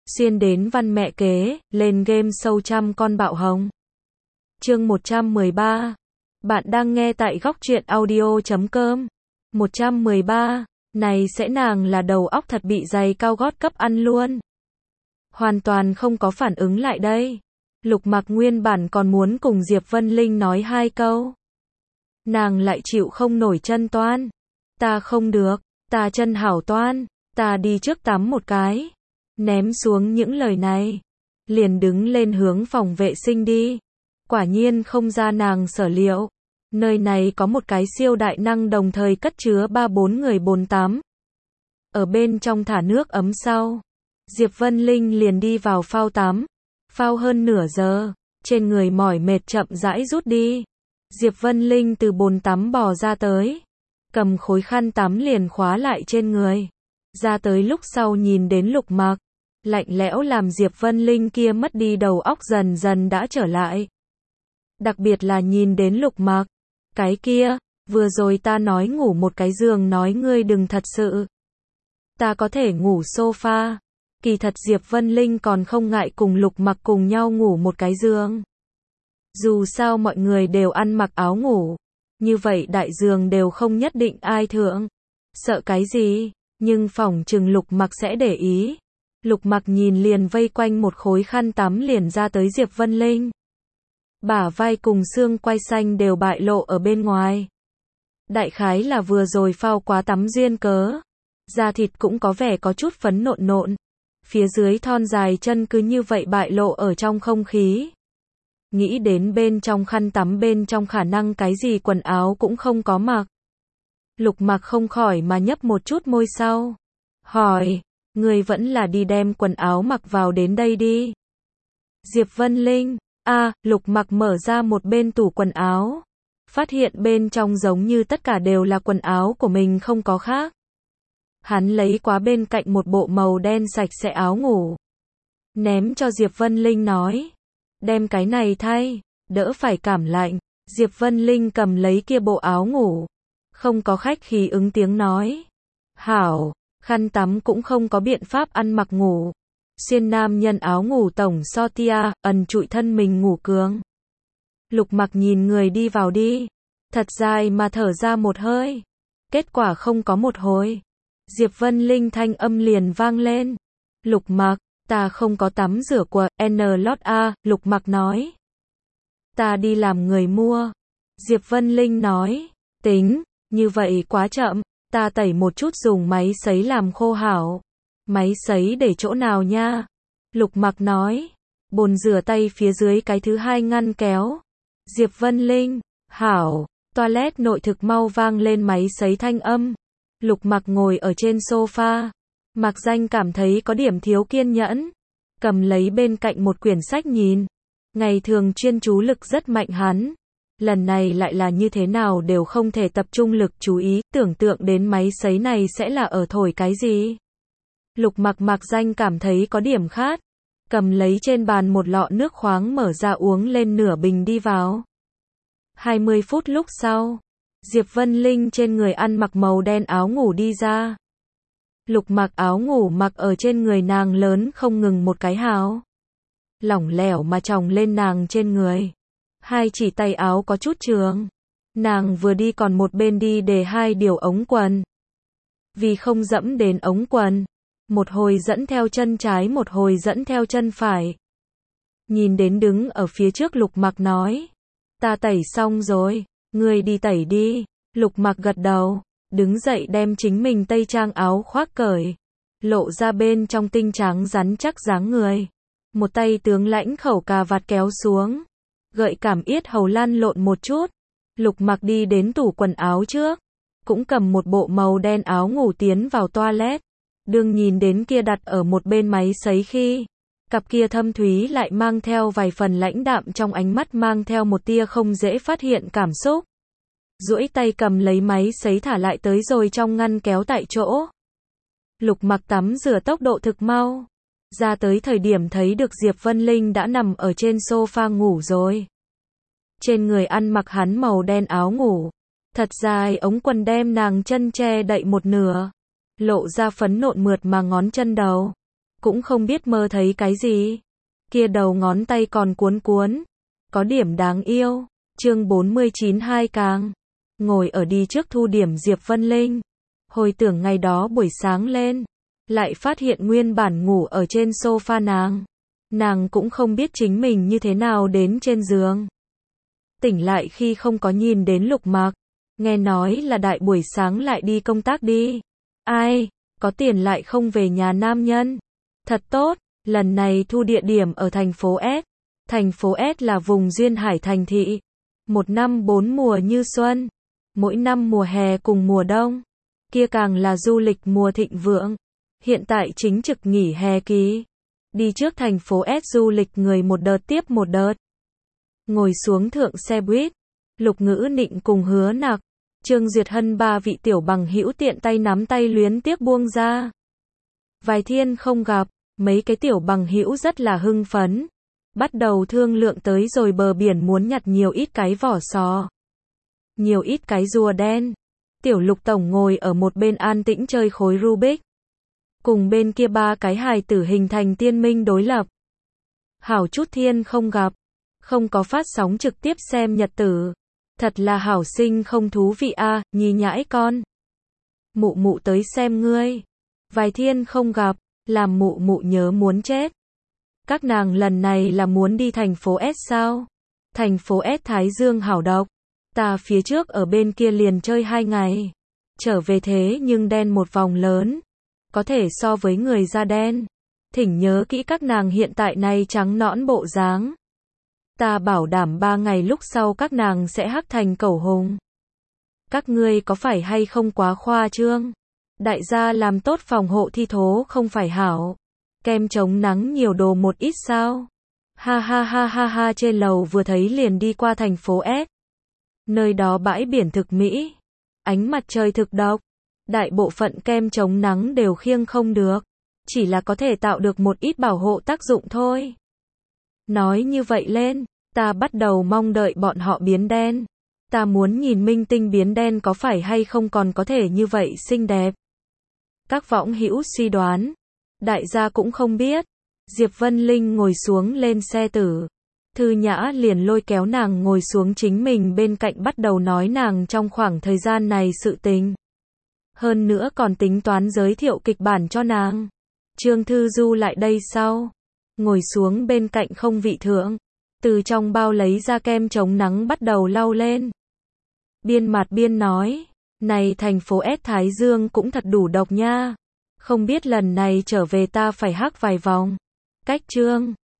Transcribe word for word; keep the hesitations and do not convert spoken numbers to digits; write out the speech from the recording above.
Xuyên đến văn mẹ kế, lên game sâu trăm con bạo hồng. Chương một trăm mười ba. Bạn đang nghe tại góc truyện audio chấm com. một trăm mười ba. Này sẽ nàng là đầu óc thật bị giày cao gót cấp ăn luôn. Hoàn toàn không có phản ứng lại đây. Lục Mặc nguyên bản còn muốn cùng Diệp Vân Linh nói hai câu. Nàng lại chịu không nổi chân toan. Ta không được, ta chân hảo toan, ta đi trước tắm một cái. Ném xuống những lời này, liền đứng lên hướng phòng vệ sinh đi. Quả nhiên không ra nàng sở liệu. Nơi này có một cái siêu đại năng đồng thời cất chứa ba bốn người bồn tắm. Ở bên trong thả nước ấm sau, Diệp Vân Linh liền đi vào phao tắm. Phao hơn nửa giờ, trên người mỏi mệt chậm rãi rút đi. Diệp Vân Linh từ bồn tắm bò ra tới, cầm khối khăn tắm liền khóa lại trên người. Ra tới lúc sau nhìn đến Lục Mặc, lạnh lẽo làm Diệp Vân Linh kia mất đi đầu óc dần dần đã trở lại. Đặc biệt là nhìn đến Lục Mặc, cái kia, vừa rồi ta nói ngủ một cái giường nói ngươi đừng thật sự. Ta có thể ngủ sofa. Kỳ thật Diệp Vân Linh còn không ngại cùng Lục Mặc cùng nhau ngủ một cái giường. Dù sao mọi người đều ăn mặc áo ngủ, như vậy đại giường đều không nhất định ai thượng. Sợ cái gì, nhưng phỏng chừng Lục Mặc sẽ để ý. Lục Mặc nhìn liền vây quanh một khối khăn tắm liền ra tới Diệp Vân Linh. Bả vai cùng xương quai xanh đều bại lộ ở bên ngoài. Đại khái là vừa rồi phao quá tắm duyên cớ. Da thịt cũng có vẻ có chút phấn nộn nộn. Phía dưới thon dài chân cứ như vậy bại lộ ở trong không khí. Nghĩ đến bên trong khăn tắm bên trong khả năng cái gì quần áo cũng không có mặc. Lục Mặc không khỏi mà nhấp một chút môi sau. Hỏi, người vẫn là đi đem quần áo mặc vào đến đây đi. Diệp Vân Linh, a à, Lục Mặc mở ra một bên tủ quần áo. Phát hiện bên trong giống như tất cả đều là quần áo của mình không có khác. Hắn lấy quá bên cạnh một bộ màu đen sạch sẽ áo ngủ. Ném cho Diệp Vân Linh nói. Đem cái này thay, đỡ phải cảm lạnh. Diệp Vân Linh cầm lấy kia bộ áo ngủ. Không có khách khí ứng tiếng nói. Hảo, khăn tắm cũng không có biện pháp ăn mặc ngủ. Xuyên nam nhân áo ngủ tổng so tia, ẩn trụi thân mình ngủ cường. Lục Mặc nhìn người đi vào đi. Thật dài mà thở ra một hơi. Kết quả không có một hồi. Diệp Vân Linh thanh âm liền vang lên. Lục Mặc, ta không có tắm rửa của N lót A, Lục Mặc nói. Ta đi làm người mua. Diệp Vân Linh nói. Tính, như vậy quá chậm, ta tẩy một chút dùng máy sấy làm khô hảo. Máy sấy để chỗ nào nha? Lục Mặc nói. Bồn rửa tay phía dưới cái thứ hai ngăn kéo. Diệp Vân Linh, hảo, toilet nội thực mau vang lên máy sấy thanh âm. Lục Mặc ngồi ở trên sofa. Mạc Danh cảm thấy có điểm thiếu kiên nhẫn. Cầm lấy bên cạnh một quyển sách nhìn. Ngày thường chuyên chú lực rất mạnh hắn. Lần này lại là như thế nào đều không thể tập trung lực chú ý. Tưởng tượng đến máy sấy này sẽ là ở thổi cái gì. Lục Mặc Mạc Danh cảm thấy có điểm khát. Cầm lấy trên bàn một lọ nước khoáng mở ra uống lên nửa bình đi vào. hai mươi phút lúc sau. Diệp Vân Linh trên người ăn mặc màu đen áo ngủ đi ra. Lục Mặc áo ngủ mặc ở trên người nàng lớn không ngừng một cái hào. Lỏng lẻo mà chồng lên nàng trên người. Hai chỉ tay áo có chút trường. Nàng vừa đi còn một bên đi để hai điều ống quần. Vì không dẫm đến ống quần. Một hồi dẫn theo chân trái một hồi dẫn theo chân phải. Nhìn đến đứng ở phía trước Lục Mặc nói. Ta tẩy xong rồi. Ngươi đi tẩy đi. Lục Mặc gật đầu. Đứng dậy đem chính mình tây trang áo khoác cởi. Lộ ra bên trong tinh trắng rắn chắc dáng người. Một tay tướng lãnh khẩu cà vạt kéo xuống. Gợi cảm yết hầu lăn lộn một chút. Lục Mặc đi đến tủ quần áo trước. Cũng cầm một bộ màu đen áo ngủ tiến vào toilet. Đương nhìn đến kia đặt ở một bên máy sấy khi. Cặp kia thâm thúy lại mang theo vài phần lãnh đạm trong ánh mắt mang theo một tia không dễ phát hiện cảm xúc. Duỗi tay cầm lấy máy sấy thả lại tới rồi trong ngăn kéo tại chỗ. Lục Mặc tắm rửa tốc độ thực mau. Ra tới thời điểm thấy được Diệp Vân Linh đã nằm ở trên sofa ngủ rồi. Trên người ăn mặc hắn màu đen áo ngủ. Thật dài ống quần đem nàng chân che đậy một nửa. Lộ ra phấn nộn mượt mà ngón chân đầu. cũng không biết mơ thấy cái gì. Kia đầu ngón tay còn cuốn cuốn, có điểm đáng yêu. Chương bốn mươi chín hai càng. Ngồi ở đi trước thu điểm Diệp Vân Linh. Hồi tưởng ngày đó buổi sáng lên, lại phát hiện nguyên bản ngủ ở trên sofa nàng. Nàng cũng không biết chính mình như thế nào đến trên giường. Tỉnh lại khi không có nhìn đến Lục Mặc, nghe nói là đại buổi sáng lại đi công tác đi. Ai, có tiền lại không về nhà nam nhân. Thật tốt, lần này thu địa điểm ở thành phố S. Thành phố S là vùng duyên hải thành thị. Một năm bốn mùa như xuân. Mỗi năm mùa hè cùng mùa đông. Kia càng là du lịch mùa thịnh vượng. Hiện tại chính trực nghỉ hè kỳ. Đi trước thành phố S du lịch người một đợt tiếp một đợt. Ngồi xuống thượng xe buýt. Lục Ngữ Nịnh cùng Hứa Nặc, Trương Duyệt Hân ba vị tiểu bằng hữu tiện tay nắm tay luyến tiếc buông ra. Vài thiên không gặp, mấy cái tiểu bằng hữu rất là hưng phấn. Bắt đầu thương lượng tới rồi bờ biển muốn nhặt nhiều ít cái vỏ sò. Nhiều ít cái rùa đen. Tiểu Lục tổng ngồi ở một bên an tĩnh chơi khối Rubik. Cùng bên kia ba cái hài tử hình thành tiên minh đối lập. Hảo chút thiên không gặp. Không có phát sóng trực tiếp xem nhật tử. Thật là hảo sinh không thú vị a, à, nhí nhãi con. Mụ mụ tới xem ngươi. Vài thiên không gặp, làm mụ mụ nhớ muốn chết. Các nàng lần này là muốn đi thành phố S sao? Thành phố S Thái Dương hảo độc. Ta phía trước ở bên kia liền chơi hai ngày. Trở về thế nhưng đen một vòng lớn. Có thể so với người da đen. Thỉnh nhớ kỹ các nàng hiện tại này trắng nõn bộ dáng. Ta bảo đảm ba ngày lúc sau các nàng sẽ hắc thành cẩu hùng. Các ngươi có phải hay không quá khoa trương? Đại gia làm tốt phòng hộ thi thố không phải hảo. Kem chống nắng nhiều đồ một ít sao? Ha ha ha ha ha, trên lầu vừa thấy liền đi qua thành phố S. Nơi đó bãi biển thực mỹ. Ánh mặt trời thực độc. Đại bộ phận kem chống nắng đều khiêng không được. Chỉ là có thể tạo được một ít bảo hộ tác dụng thôi. Nói như vậy lên, ta bắt đầu mong đợi bọn họ biến đen. Ta muốn nhìn minh tinh biến đen có phải hay không còn có thể như vậy xinh đẹp. Các võng hữu suy đoán. Đại gia cũng không biết. Diệp Vân Linh ngồi xuống lên xe tử. Thư Nhã liền lôi kéo nàng ngồi xuống chính mình bên cạnh bắt đầu nói nàng trong khoảng thời gian này sự tình. Hơn nữa còn tính toán giới thiệu kịch bản cho nàng. Trương Thư Du lại đây sau. Ngồi xuống bên cạnh không vị thượng. Từ trong bao lấy ra kem chống nắng bắt đầu lau lên. Biên mặt biên nói. Này thành phố S Thái Dương cũng thật đủ độc nha. Không biết lần này trở về ta phải hắc vài vòng. Cách Trương